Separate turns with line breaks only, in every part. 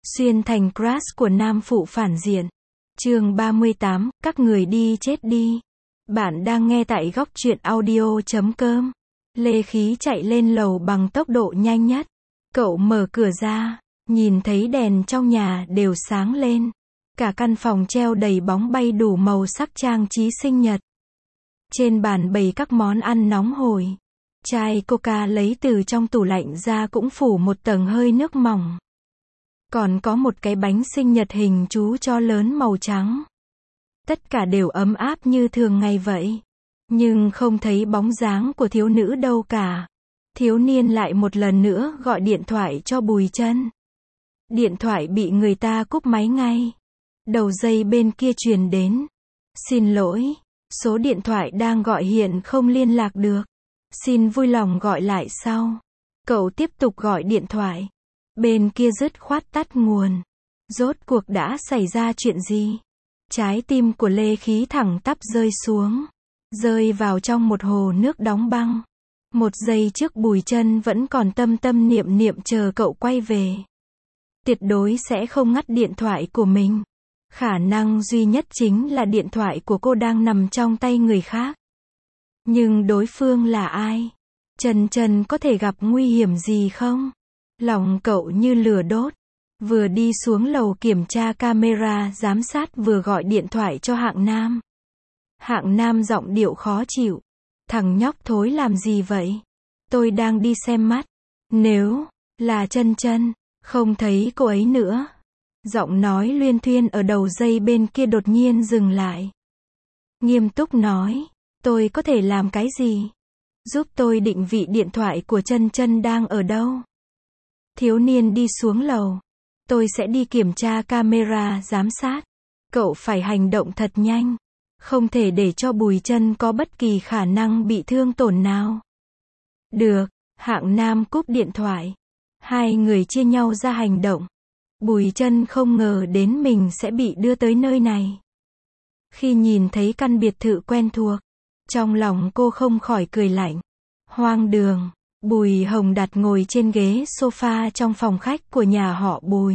Xuyên thành crush của nam phụ phản diện. Chương 38, các người đi chết đi. Bạn đang nghe tại góc truyện audio.com. Lê Khí chạy lên lầu bằng tốc độ nhanh nhất. Cậu mở cửa ra, nhìn thấy đèn trong nhà đều sáng lên. Cả căn phòng treo đầy bóng bay đủ màu sắc trang trí sinh nhật. Trên bàn bày các món ăn nóng hổi. Chai coca lấy từ trong tủ lạnh ra cũng phủ một tầng hơi nước mỏng. Còn có một cái bánh sinh nhật hình chú chó lớn màu trắng. Tất cả đều ấm áp như thường ngày vậy. Nhưng không thấy bóng dáng của thiếu nữ đâu cả. Thiếu niên lại một lần nữa gọi điện thoại cho Bùi Trân. Điện thoại bị người ta cúp máy ngay. Đầu dây bên kia truyền đến. Xin lỗi, số điện thoại đang gọi hiện không liên lạc được. Xin vui lòng gọi lại sau. Cậu tiếp tục gọi điện thoại. Bên kia dứt khoát tắt nguồn. Rốt cuộc đã xảy ra chuyện gì? Trái tim của Lê Khí thẳng tắp rơi xuống. Rơi vào trong một hồ nước đóng băng. Một giây trước Bùi Trân vẫn còn tâm tâm niệm niệm chờ cậu quay về. Tuyệt đối sẽ không ngắt điện thoại của mình. Khả năng duy nhất chính là điện thoại của cô đang nằm trong tay người khác. Nhưng đối phương là ai? Trân có thể gặp nguy hiểm gì không? Lòng cậu như lửa đốt. Vừa đi xuống lầu kiểm tra camera giám sát vừa gọi điện thoại cho Hạng Nam. Hạng Nam giọng điệu khó chịu. Thằng nhóc thối làm gì vậy? Tôi đang đi xem mắt. Nếu là Trân, không thấy cô ấy nữa. Giọng nói luyên thuyên ở đầu dây bên kia đột nhiên dừng lại. Nghiêm túc nói, tôi có thể làm cái gì? Giúp tôi định vị điện thoại của Trân đang ở đâu? Thiếu niên đi xuống lầu. Tôi sẽ đi kiểm tra camera giám sát. Cậu phải hành động thật nhanh. Không thể để cho Bùi Trân có bất kỳ khả năng bị thương tổn nào. Được, Hạng Nam cúp điện thoại. Hai người chia nhau ra hành động. Bùi Trân không ngờ đến mình sẽ bị đưa tới nơi này. Khi nhìn thấy căn biệt thự quen thuộc, trong lòng cô không khỏi cười lạnh. Hoang đường. Bùi Hồng Đạt ngồi trên ghế sofa trong phòng khách của nhà họ Bùi.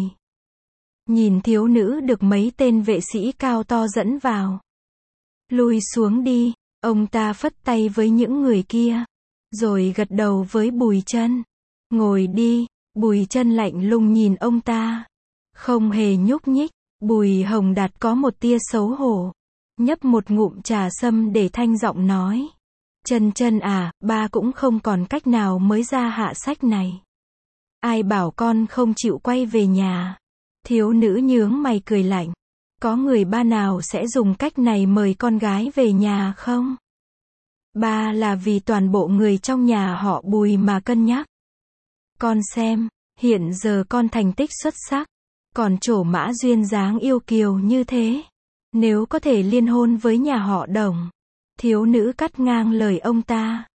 Nhìn thiếu nữ được mấy tên vệ sĩ cao to dẫn vào. Lui xuống đi, ông ta phất tay với những người kia. Rồi gật đầu với Bùi Trân. Ngồi đi, Bùi Trân lạnh lùng nhìn ông ta. Không hề nhúc nhích, Bùi Hồng Đạt có một tia xấu hổ. Nhấp một ngụm trà sâm để thanh giọng nói. Trân à, ba cũng không còn cách nào mới ra hạ sách này. Ai bảo con không chịu quay về nhà? Thiếu nữ nhướng mày cười lạnh. Có người ba nào sẽ dùng cách này mời con gái về nhà không? Ba là vì toàn bộ người trong nhà họ Bùi mà cân nhắc. Con xem, hiện giờ con thành tích xuất sắc. Còn trổ mã duyên dáng yêu kiều như thế. Nếu có thể liên hôn với nhà họ Đồng. Thiếu nữ cắt ngang lời ông ta.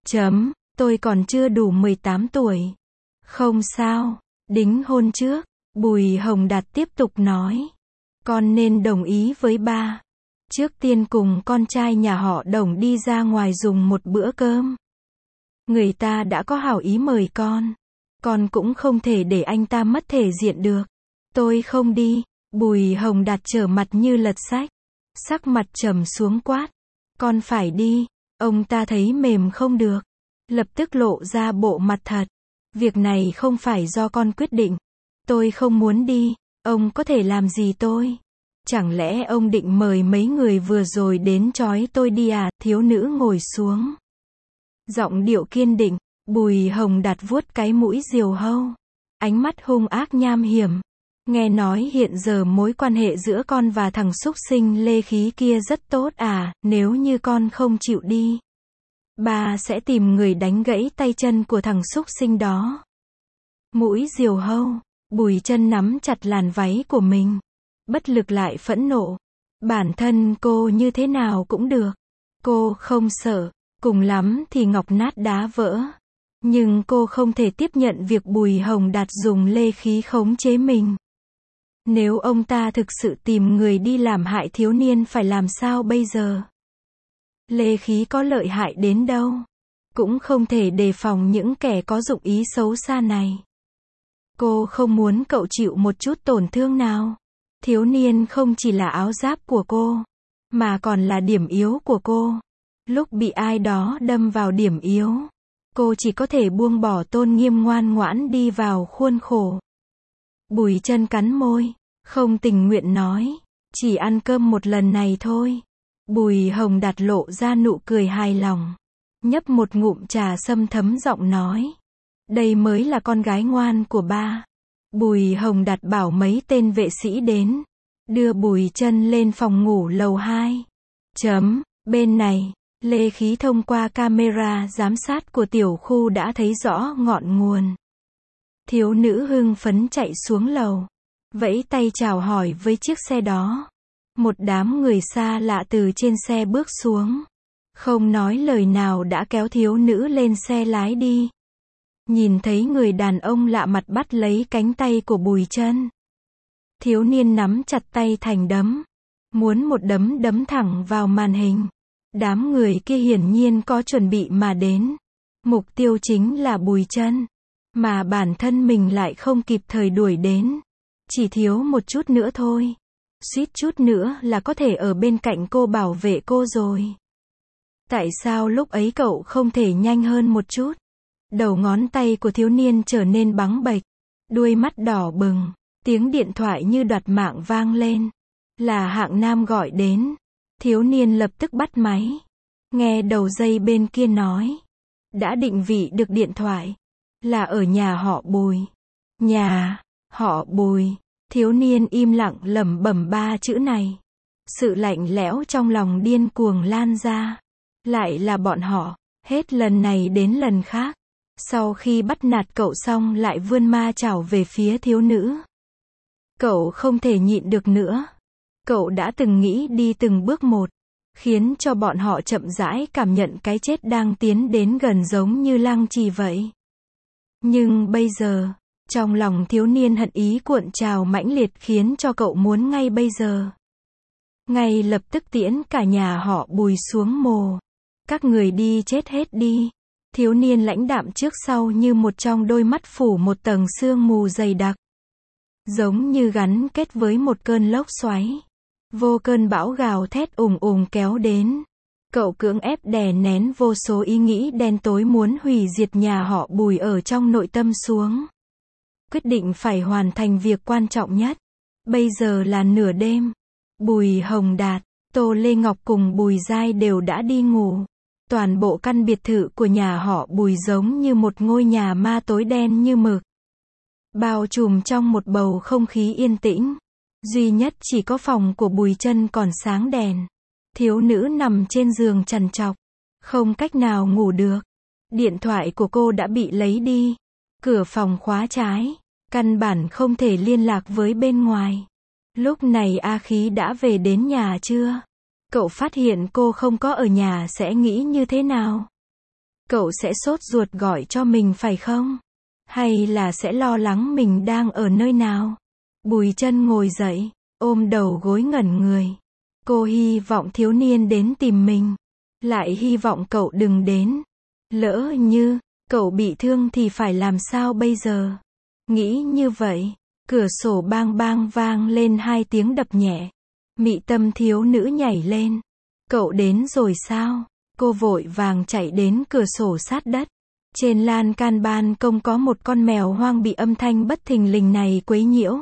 Tôi còn chưa đủ 18 tuổi. Không sao, đính hôn trước. Bùi Hồng Đạt tiếp tục nói. Con nên đồng ý với ba. Trước tiên cùng con trai nhà họ Đồng đi ra ngoài dùng một bữa cơm. Người ta đã có hảo ý mời con. Con cũng không thể để anh ta mất thể diện được. Tôi không đi. Bùi Hồng Đạt trở mặt như lật sách. Sắc mặt trầm xuống quát. Con phải đi. Ông ta thấy mềm không được. Lập tức lộ ra bộ mặt thật. Việc này không phải do con quyết định. Tôi không muốn đi. Ông có thể làm gì tôi? Chẳng lẽ ông định mời mấy người vừa rồi đến trói tôi đi à? Thiếu nữ ngồi xuống. Giọng điệu kiên định. Bùi Hồng Đạt vuốt cái mũi diều hâu. Ánh mắt hung ác nham hiểm. Nghe nói hiện giờ mối quan hệ giữa con và thằng xúc sinh Lê Khí kia rất tốt à? Nếu như con không chịu đi, ba sẽ tìm người đánh gãy tay chân của thằng xúc sinh đó. Mũi diều hâu. Bùi Trân nắm chặt làn váy của mình. Bất lực lại phẫn nộ. Bản thân cô như thế nào cũng được. Cô không sợ. Cùng lắm thì ngọc nát đá vỡ. Nhưng cô không thể tiếp nhận việc Bùi Hồng Đạt dùng Lê Khí khống chế mình. Nếu ông ta thực sự tìm người đi làm hại thiếu niên phải làm sao bây giờ? Lê Khí có lợi hại đến đâu? Cũng không thể đề phòng những kẻ có dụng ý xấu xa này. Cô không muốn cậu chịu một chút tổn thương nào. Thiếu niên không chỉ là áo giáp của cô, mà còn là điểm yếu của cô. Lúc bị ai đó đâm vào điểm yếu, cô chỉ có thể buông bỏ tôn nghiêm ngoan ngoãn đi vào khuôn khổ. Bùi Chân cắn môi, không tình nguyện nói, chỉ ăn cơm một lần này thôi. Bùi Hồng Đạt lộ ra nụ cười hài lòng, nhấp một ngụm trà sâm thấm giọng nói, đây mới là con gái ngoan của ba. Bùi Hồng Đạt bảo mấy tên vệ sĩ đến, đưa Bùi Chân lên phòng ngủ lầu 2. Bên này, Lê Khí thông qua camera giám sát của tiểu khu đã thấy rõ ngọn nguồn. Thiếu nữ hưng phấn chạy xuống lầu, vẫy tay chào hỏi với chiếc xe đó. Một đám người xa lạ từ trên xe bước xuống, không nói lời nào đã kéo thiếu nữ lên xe lái đi. Nhìn thấy người đàn ông lạ mặt bắt lấy cánh tay của Bùi Chân, thiếu niên nắm chặt tay thành đấm, muốn một đấm đấm thẳng vào màn hình. Đám người kia hiển nhiên có chuẩn bị mà đến. Mục tiêu chính là Bùi Chân, mà bản thân mình lại không kịp thời đuổi đến. Chỉ thiếu một chút nữa thôi. Suýt chút nữa là có thể ở bên cạnh cô bảo vệ cô rồi. Tại sao lúc ấy cậu không thể nhanh hơn một chút? Đầu ngón tay của thiếu niên trở nên bắng bệch, đuôi mắt đỏ bừng, tiếng điện thoại như đoạt mạng vang lên. Là Hạng Nam gọi đến. Thiếu niên lập tức bắt máy. Nghe đầu dây bên kia nói, đã định vị được điện thoại, là ở nhà họ Bùi. Nhà họ Bùi. Thiếu niên im lặng lẩm bẩm 3 chữ này. Sự lạnh lẽo trong lòng điên cuồng lan ra. Lại là bọn họ, hết lần này đến lần khác. Sau khi bắt nạt cậu xong lại vươn ma chảo về phía thiếu nữ. Cậu không thể nhịn được nữa. Cậu đã từng nghĩ đi từng bước một, khiến cho bọn họ chậm rãi cảm nhận cái chết đang tiến đến gần giống như lăng trì vậy. Nhưng bây giờ, trong lòng thiếu niên hận ý cuộn trào mãnh liệt khiến cho cậu muốn ngay bây giờ, ngay lập tức tiễn cả nhà họ Bùi xuống mồ. Các người đi chết hết đi. Thiếu niên lãnh đạm trước sau như một trong đôi mắt phủ một tầng sương mù dày đặc, giống như gắn kết với một cơn lốc xoáy. Vô cơn bão gào thét ùng ùng kéo đến. Cậu cưỡng ép đè nén vô số ý nghĩ đen tối muốn hủy diệt nhà họ Bùi ở trong nội tâm xuống. Quyết định phải hoàn thành việc quan trọng nhất. Bây giờ là nửa đêm. Bùi Hồng Đạt, Tô Lê Ngọc cùng Bùi Giai đều đã đi ngủ. Toàn bộ căn biệt thự của nhà họ Bùi giống như một ngôi nhà ma tối đen như mực, bao trùm trong một bầu không khí yên tĩnh. Duy nhất chỉ có phòng của Bùi Chân còn sáng đèn. Thiếu nữ nằm trên giường trằn trọc, không cách nào ngủ được. Điện thoại của cô đã bị lấy đi. Cửa phòng khóa trái, căn bản không thể liên lạc với bên ngoài. Lúc này A Khí đã về đến nhà chưa? Cậu phát hiện cô không có ở nhà sẽ nghĩ như thế nào? Cậu sẽ sốt ruột gọi cho mình phải không? Hay là sẽ lo lắng mình đang ở nơi nào? Bùi Chân ngồi dậy, ôm đầu gối ngẩn người. Cô hy vọng thiếu niên đến tìm mình, lại hy vọng cậu đừng đến. Lỡ như cậu bị thương thì phải làm sao bây giờ? Nghĩ như vậy, cửa sổ bang bang vang lên 2 tiếng đập nhẹ. Mị tâm thiếu nữ nhảy lên. Cậu đến rồi sao? Cô vội vàng chạy đến cửa sổ sát đất. Trên lan can ban công có một con mèo hoang bị âm thanh bất thình lình này quấy nhiễu.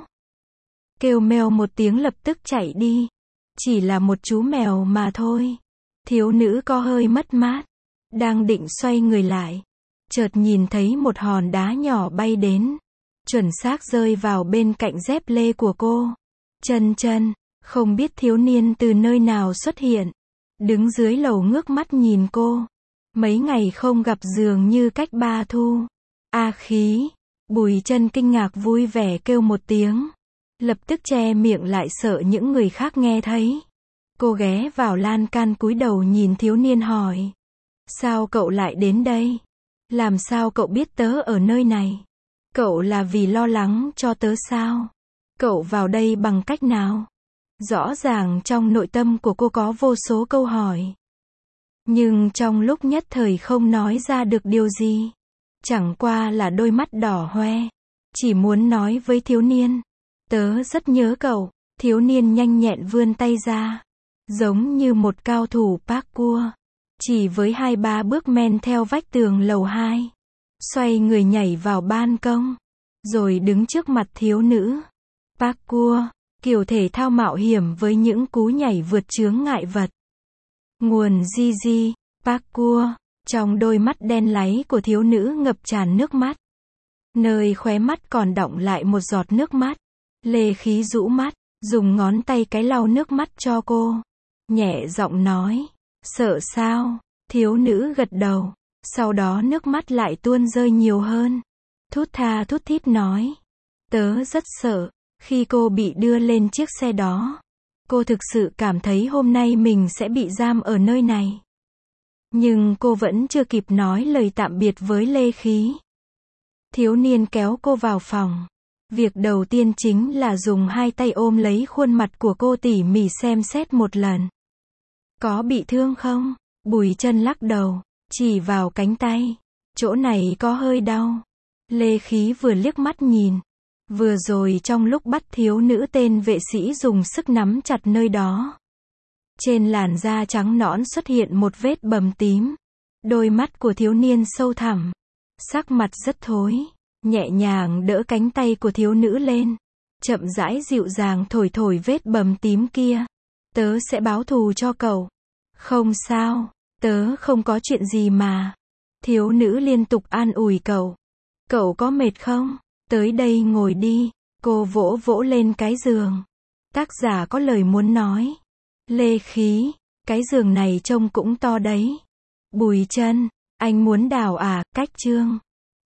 Kêu meo một tiếng lập tức chạy đi. Chỉ là một chú mèo mà thôi. Thiếu nữ có hơi mất mát. Đang định xoay người lại, chợt nhìn thấy một hòn đá nhỏ bay đến, chuẩn xác rơi vào bên cạnh dép lê của cô. Chân chân, không biết thiếu niên từ nơi nào xuất hiện, đứng dưới lầu ngước mắt nhìn cô. Mấy ngày không gặp dường như cách 3 thu. A Khí. Bùi Chân kinh ngạc vui vẻ kêu một tiếng, lập tức che miệng lại sợ những người khác nghe thấy. Cô ghé vào lan can cúi đầu nhìn thiếu niên hỏi, sao cậu lại đến đây? Làm sao cậu biết tớ ở nơi này? Cậu là vì lo lắng cho tớ sao? Cậu vào đây bằng cách nào? Rõ ràng trong nội tâm của cô có vô số câu hỏi, nhưng trong lúc nhất thời không nói ra được điều gì. Chẳng qua là đôi mắt đỏ hoe, chỉ muốn nói với thiếu niên. Tớ rất nhớ cậu. Thiếu niên nhanh nhẹn vươn tay ra. Giống như một cao thủ parkour. Chỉ với 2-3 bước men theo vách tường lầu 2. Xoay người nhảy vào ban công. Rồi đứng trước mặt thiếu nữ. Parkour, kiểu thể thao mạo hiểm với những cú nhảy vượt chướng ngại vật. Nguồn Gigi, parkour. Trong đôi mắt đen láy của thiếu nữ ngập tràn nước mắt. Nơi khóe mắt còn đọng lại một giọt nước mắt. Lê Khí rũ mắt, dùng ngón tay cái lau nước mắt cho cô. Nhẹ giọng nói, sợ sao? Thiếu nữ gật đầu. Sau đó nước mắt lại tuôn rơi nhiều hơn. Thút tha thút thít nói, tớ rất sợ. Khi cô bị đưa lên chiếc xe đó, cô thực sự cảm thấy hôm nay mình sẽ bị giam ở nơi này. Nhưng cô vẫn chưa kịp nói lời tạm biệt với Lê Khí. Thiếu niên kéo cô vào phòng. Việc đầu tiên chính là dùng 2 tay ôm lấy khuôn mặt của cô tỉ mỉ xem xét một lần. Có bị thương không? Bùi Chân lắc đầu, chỉ vào cánh tay. Chỗ này có hơi đau. Lê Khí vừa liếc mắt nhìn. Vừa rồi trong lúc bắt thiếu nữ tên vệ sĩ dùng sức nắm chặt nơi đó. Trên làn da trắng nõn xuất hiện một vết bầm tím. Đôi mắt của thiếu niên sâu thẳm. Sắc mặt rất thối. Nhẹ nhàng đỡ cánh tay của thiếu nữ lên. Chậm rãi dịu dàng thổi thổi vết bầm tím kia. Tớ sẽ báo thù cho cậu. Không sao, tớ không có chuyện gì mà. Thiếu nữ liên tục an ủi cậu. Cậu có mệt không? Tới đây ngồi đi. Cô vỗ vỗ lên cái giường. Tác giả có lời muốn nói. Lê Khí, cái giường này trông cũng to đấy. Bùi Chân, anh muốn đào à? Cách chương